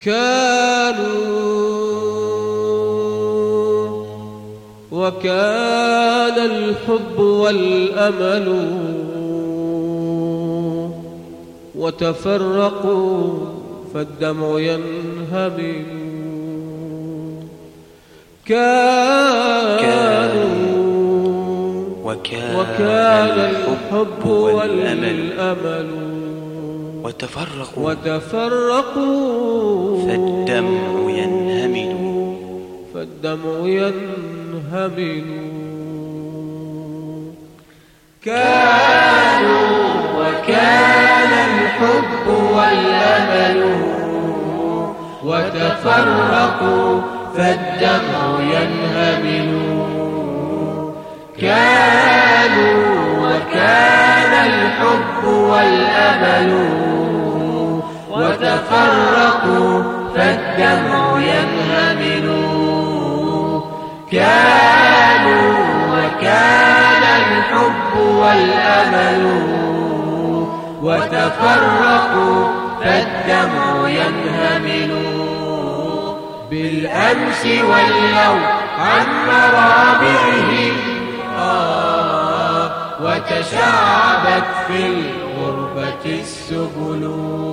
كانوا وكان الحب والأمل وتفرقوا فالدمع ينهمل. كانوا وكان الحب والأمل وتفرقوا فالدمع ينهمل. كانوا وكان الحب والأمل وتفرقوا فالدمع ينهمل. كانوا وكان الحب والأمل وتفرقوا فالدمع ينهمل. كانوا وكان الحب والأمل وتفرقوا فالدمع ينهمل. بالأمس واليوم عن مرابعهم وتشعبت في الغربة السبل.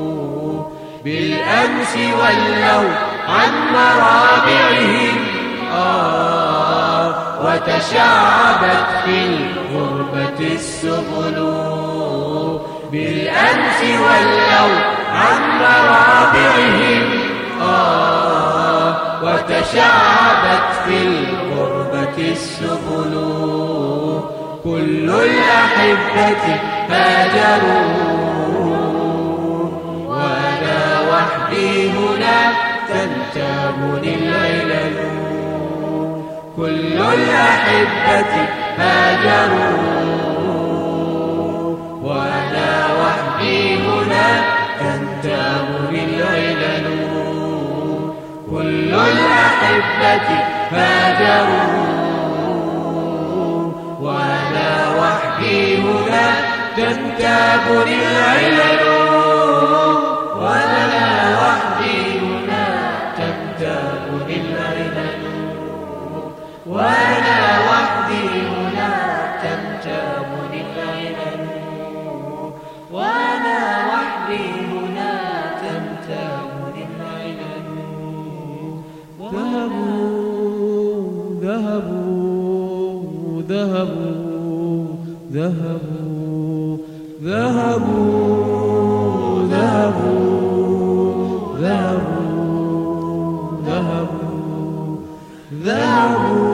بالأمس واليوم عن مرابعهم وتشعبت في الغربة السبل. بالأمس واليوم عن مرابعهم وتشعبت في الغربة السبل. كل الأحبة هاجروا وأنا وحدي هنا تنتابني العلل. كل الأحبة هاجروا وأنا وحدي هنا تنتابني العلل. كل الأحبة هاجروا وأنا وحدي هنا تنتابني العلل. وأنا وحدي هنا تنتابني العلل. وأنا وحدي هنا تنتابني العلل. وأنا وحدي هنا تنتابني العلل. ذهبوا